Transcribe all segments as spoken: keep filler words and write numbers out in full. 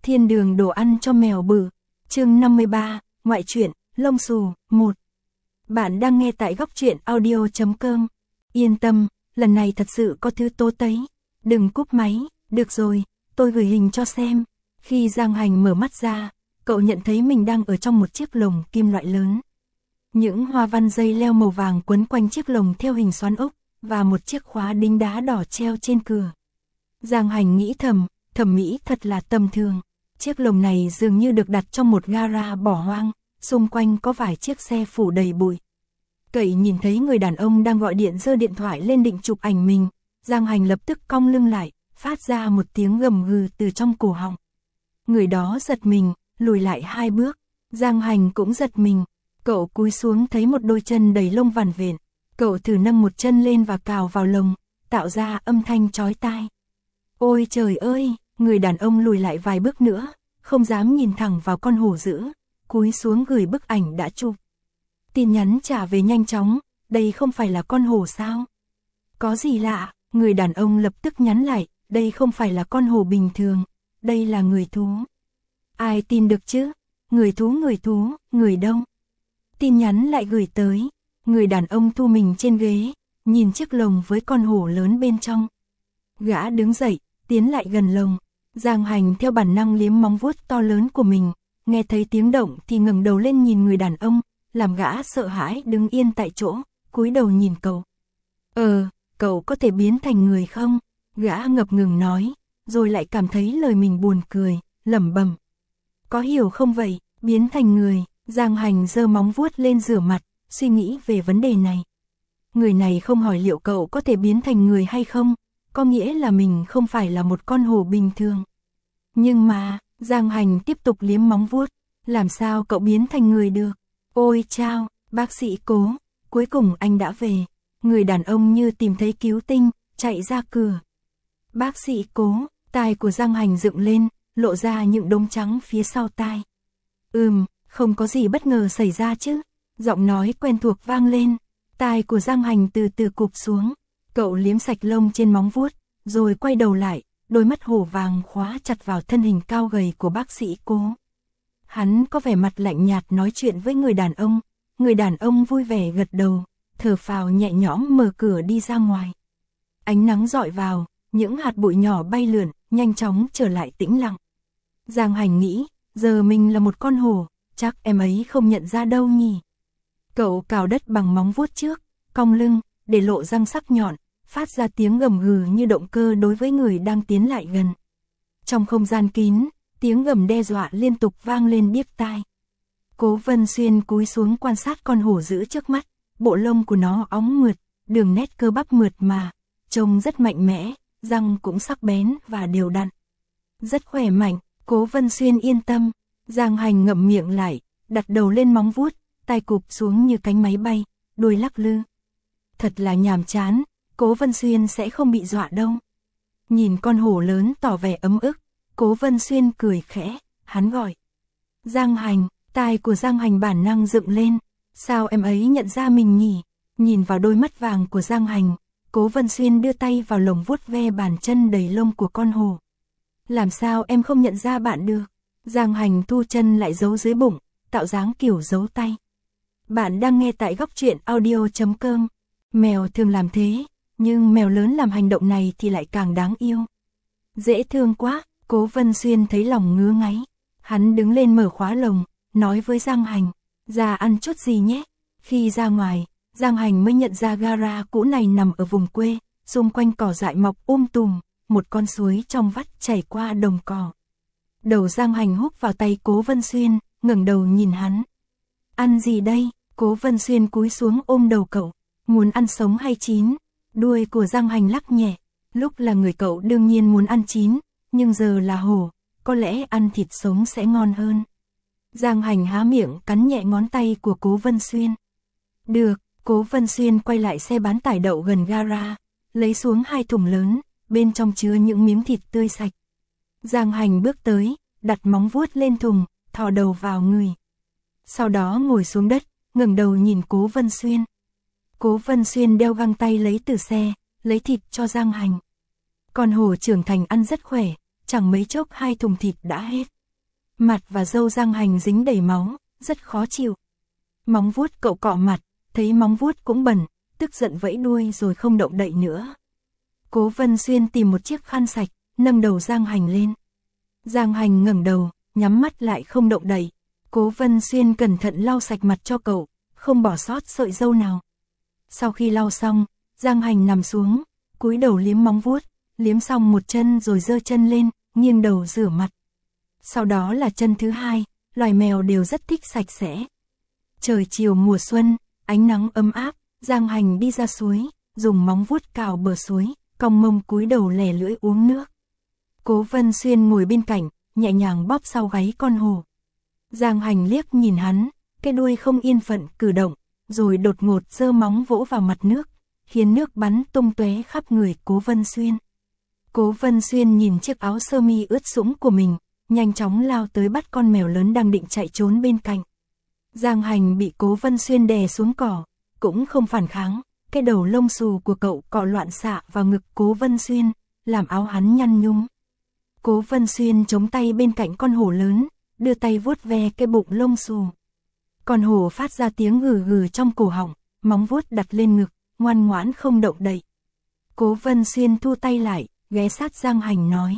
Thiên đường đồ ăn cho mèo bự. Chương năm mươi ba, ngoại truyện, lông xù, một. Bạn đang nghe tại góc truyện audio chấm com. Yên tâm, lần này thật sự có thứ tố tấy. Đừng cúp máy, được rồi, tôi gửi hình cho xem. Khi Giang Hành mở mắt ra, cậu nhận thấy mình đang ở trong một chiếc lồng kim loại lớn. Những hoa văn dây leo màu vàng quấn quanh chiếc lồng theo hình xoắn ốc, và một chiếc khóa đính đá đỏ treo trên cửa. Giang Hành nghĩ thầm, thẩm mỹ thật là tầm thường. Chiếc lồng này dường như được đặt trong một gara bỏ hoang, xung quanh có vài chiếc xe phủ đầy bụi. Cậy nhìn thấy người đàn ông đang gọi điện giơ điện thoại lên định chụp ảnh mình, Giang Hành lập tức cong lưng lại, phát ra một tiếng gầm gừ từ trong cổ họng. Người đó giật mình, lùi lại hai bước, Giang Hành cũng giật mình, cậu cúi xuống thấy một đôi chân đầy lông vằn vện, cậu thử nâng một chân lên và cào vào lồng, tạo ra âm thanh chói tai. Ôi trời ơi, người đàn ông lùi lại vài bước nữa, không dám nhìn thẳng vào con hổ dữ, cúi xuống gửi bức ảnh đã chụp. Tin nhắn trả về nhanh chóng, đây không phải là con hổ sao? Có gì lạ, người đàn ông lập tức nhắn lại, đây không phải là con hổ bình thường, đây là người thú. Ai tin được chứ? Người thú người thú, người đâu? Tin nhắn lại gửi tới, người đàn ông thu mình trên ghế, nhìn chiếc lồng với con hổ lớn bên trong. Gã đứng dậy, tiến lại gần lồng, Giang Hành theo bản năng liếm móng vuốt to lớn của mình, nghe thấy tiếng động thì ngẩng đầu lên nhìn người đàn ông, làm gã sợ hãi đứng yên tại chỗ, cúi đầu nhìn cậu. Ờ, cậu có thể biến thành người không? Gã ngập ngừng nói, rồi lại cảm thấy lời mình buồn cười, lẩm bẩm. Có hiểu không vậy, biến thành người? Giang Hành giơ móng vuốt lên rửa mặt, suy nghĩ về vấn đề này. Người này không hỏi liệu cậu có thể biến thành người hay không, có nghĩa là mình không phải là một con hổ bình thường. Nhưng mà, Giang Hành tiếp tục liếm móng vuốt, làm sao cậu biến thành người được? Ôi chao, bác sĩ Cố, cuối cùng anh đã về. Người đàn ông như tìm thấy cứu tinh, chạy ra cửa. Bác sĩ Cố, tai của Giang Hành dựng lên, lộ ra những đốm trắng phía sau tai. Ừm, không có gì bất ngờ xảy ra chứ? Giọng nói quen thuộc vang lên, tai của Giang Hành từ từ cụp xuống. Cậu liếm sạch lông trên móng vuốt, rồi quay đầu lại, đôi mắt hổ vàng khóa chặt vào thân hình cao gầy của bác sĩ Cố. Hắn có vẻ mặt lạnh nhạt nói chuyện với người đàn ông, người đàn ông vui vẻ gật đầu, thở phào nhẹ nhõm mở cửa đi ra ngoài. Ánh nắng rọi vào, những hạt bụi nhỏ bay lượn, nhanh chóng trở lại tĩnh lặng. Giang Hành nghĩ, giờ mình là một con hổ, chắc em ấy không nhận ra đâu nhỉ. Cậu cào đất bằng móng vuốt trước, cong lưng, để lộ răng sắc nhọn, phát ra tiếng gầm gừ như động cơ đối với người đang tiến lại gần. Trong không gian kín, tiếng gầm đe dọa liên tục vang lên điếc tai. Cố Vân Xuyên cúi xuống quan sát con hổ dữ trước mắt, bộ lông của nó óng mượt, đường nét cơ bắp mượt mà, trông rất mạnh mẽ, răng cũng sắc bén và đều đặn. Rất khỏe mạnh, Cố Vân Xuyên yên tâm. Giang Hành ngậm miệng lại, đặt đầu lên móng vuốt, tai cụp xuống như cánh máy bay, đuôi lắc lư. Thật là nhàm chán, Cố Vân Xuyên sẽ không bị dọa đâu. Nhìn con hổ lớn tỏ vẻ ấm ức, Cố Vân Xuyên cười khẽ, hắn gọi. Giang Hành, tai của Giang Hành bản năng dựng lên, sao em ấy nhận ra mình nhỉ? Nhìn vào đôi mắt vàng của Giang Hành, Cố Vân Xuyên đưa tay vào lồng vuốt ve bàn chân đầy lông của con hổ. Làm sao em không nhận ra bạn được? Giang Hành thu chân lại giấu dưới bụng, tạo dáng kiểu giấu tay. Bạn đang nghe tại góc truyện audio chấm com. Mèo thường làm thế, nhưng mèo lớn làm hành động này thì lại càng đáng yêu. Dễ thương quá, Cố Vân Xuyên thấy lòng ngứa ngáy. Hắn đứng lên mở khóa lồng, nói với Giang Hành, ra ăn chút gì nhé. Khi ra ngoài, Giang Hành mới nhận ra gara cũ này nằm ở vùng quê, xung quanh cỏ dại mọc um tùm, một con suối trong vắt chảy qua đồng cỏ. Đầu Giang Hành húc vào tay Cố Vân Xuyên, ngẩng đầu nhìn hắn. Ăn gì đây? Cố Vân Xuyên cúi xuống ôm đầu cậu. Muốn ăn sống hay chín? Đuôi của Giang Hành lắc nhẹ. Lúc là người cậu đương nhiên muốn ăn chín, nhưng giờ là hổ, có lẽ ăn thịt sống sẽ ngon hơn. Giang Hành há miệng cắn nhẹ ngón tay của Cố Vân Xuyên. Được, Cố Vân Xuyên quay lại xe bán tải đậu gần gara, lấy xuống hai thùng lớn, bên trong chứa những miếng thịt tươi sạch. Giang Hành bước tới, đặt móng vuốt lên thùng, thò đầu vào người. Sau đó ngồi xuống đất, ngẩng đầu nhìn Cố Vân Xuyên. Cố Vân Xuyên đeo găng tay lấy từ xe, lấy thịt cho Giang Hành. Con hổ trưởng thành ăn rất khỏe, chẳng mấy chốc hai thùng thịt đã hết. Mặt và râu Giang Hành dính đầy máu, rất khó chịu. Móng vuốt cậu cọ mặt, thấy móng vuốt cũng bẩn, tức giận vẫy đuôi rồi không động đậy nữa. Cố Vân Xuyên tìm một chiếc khăn sạch, nâng đầu Giang Hành lên. Giang Hành ngẩng đầu, nhắm mắt lại không động đậy. Cố Vân Xuyên cẩn thận lau sạch mặt cho cậu, không bỏ sót sợi râu nào. Sau khi lau xong, Giang Hành nằm xuống, cúi đầu liếm móng vuốt, liếm xong một chân rồi giơ chân lên, nghiêng đầu rửa mặt. Sau đó là chân thứ hai, loài mèo đều rất thích sạch sẽ. Trời chiều mùa xuân, ánh nắng ấm áp, Giang Hành đi ra suối, dùng móng vuốt cào bờ suối, cong mông cúi đầu lè lưỡi uống nước. Cố Vân Xuyên ngồi bên cạnh, nhẹ nhàng bóp sau gáy con hổ. Giang Hành liếc nhìn hắn, cái đuôi không yên phận cử động, rồi đột ngột giơ móng vỗ vào mặt nước, khiến nước bắn tung tóe khắp người Cố Vân Xuyên. Cố Vân Xuyên nhìn chiếc áo sơ mi ướt sũng của mình, nhanh chóng lao tới bắt con mèo lớn đang định chạy trốn bên cạnh. Giang Hành bị Cố Vân Xuyên đè xuống cỏ, cũng không phản kháng, cái đầu lông xù của cậu cọ loạn xạ vào ngực Cố Vân Xuyên, làm áo hắn nhăn nhúm. Cố Vân Xuyên chống tay bên cạnh con hổ lớn, đưa tay vuốt ve cái bụng lông xù. Con hổ phát ra tiếng gừ gừ trong cổ họng, móng vuốt đặt lên ngực, ngoan ngoãn không động đậy. Cố Vân Xuyên thu tay lại, ghé sát Giang Hành nói.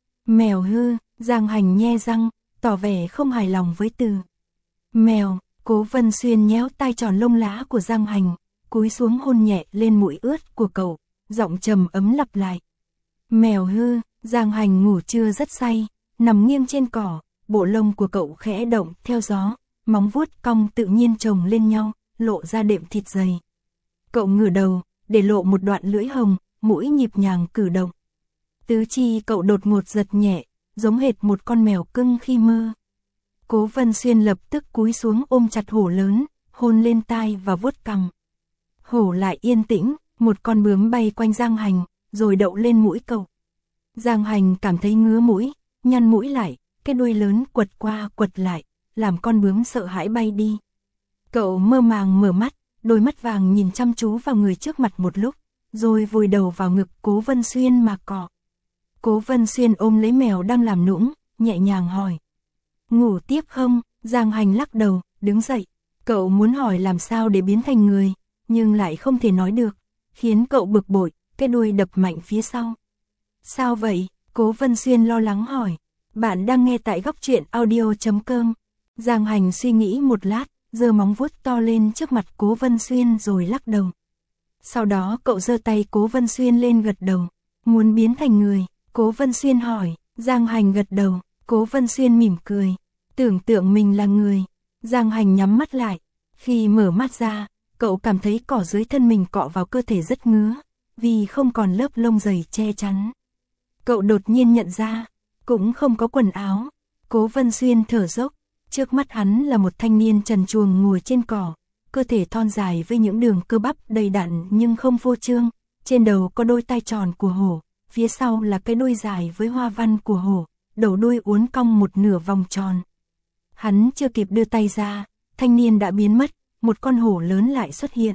Mèo hư. Giang Hành nhe răng, tỏ vẻ không hài lòng với từ mèo. Cố Vân Xuyên nhéo tai tròn lông lá của Giang Hành, cúi xuống hôn nhẹ lên mũi ướt của cậu, giọng trầm ấm lặp lại. Mèo hư. Giang Hành ngủ trưa rất say, nằm nghiêng trên cỏ, bộ lông của cậu khẽ động theo gió, móng vuốt cong tự nhiên chồng lên nhau, lộ ra đệm thịt dày. Cậu ngửa đầu, để lộ một đoạn lưỡi hồng, mũi nhịp nhàng cử động. Tứ chi cậu đột ngột giật nhẹ, giống hệt một con mèo cưng khi mơ. Cố Vân Xuyên lập tức cúi xuống ôm chặt hổ lớn, hôn lên tai và vuốt cằm. Hổ lại yên tĩnh, một con bướm bay quanh Giang Hành, rồi đậu lên mũi cậu. Giang Hành cảm thấy ngứa mũi, nhăn mũi lại, cái đuôi lớn quật qua quật lại, làm con bướm sợ hãi bay đi. Cậu mơ màng mở mắt, đôi mắt vàng nhìn chăm chú vào người trước mặt một lúc, rồi vùi đầu vào ngực Cố Vân Xuyên mà cọ. Cố Vân Xuyên ôm lấy mèo đang làm nũng, nhẹ nhàng hỏi. Ngủ tiếp không? Giang Hành lắc đầu, đứng dậy. Cậu muốn hỏi làm sao để biến thành người, nhưng lại không thể nói được, khiến cậu bực bội, cái đuôi đập mạnh phía sau. Sao vậy? Cố Vân Xuyên lo lắng hỏi. Bạn đang nghe tại góc truyện audio chấm com. Giang Hành suy nghĩ một lát, giơ móng vuốt to lên trước mặt Cố Vân Xuyên rồi lắc đầu. Sau đó cậu giơ tay Cố Vân Xuyên lên gật đầu. Muốn biến thành người? Cố Vân Xuyên hỏi. Giang Hành gật đầu. Cố Vân Xuyên mỉm cười. Tưởng tượng mình là người. Giang Hành nhắm mắt lại. Khi mở mắt ra, cậu cảm thấy cỏ dưới thân mình cọ vào cơ thể rất ngứa, vì không còn lớp lông dày che chắn. Cậu đột nhiên nhận ra, cũng không có quần áo. Cố Vân Xuyên thở dốc. Trước mắt hắn là một thanh niên trần truồng ngồi trên cỏ, cơ thể thon dài với những đường cơ bắp đầy đặn nhưng không phô trương. Trên đầu có đôi tai tròn của hổ, phía sau là cái đuôi dài với hoa văn của hổ, đầu đuôi uốn cong một nửa vòng tròn. Hắn chưa kịp đưa tay ra, thanh niên đã biến mất, một con hổ lớn lại xuất hiện.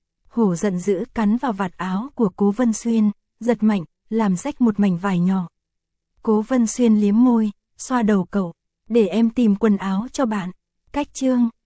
Hổ giận dữ cắn vào vạt áo của Cố Vân Xuyên, giật mạnh, làm rách một mảnh vải nhỏ. Cố Vân Xuyên liếm môi, xoa đầu cậu, để em tìm quần áo cho bạn. Cách chương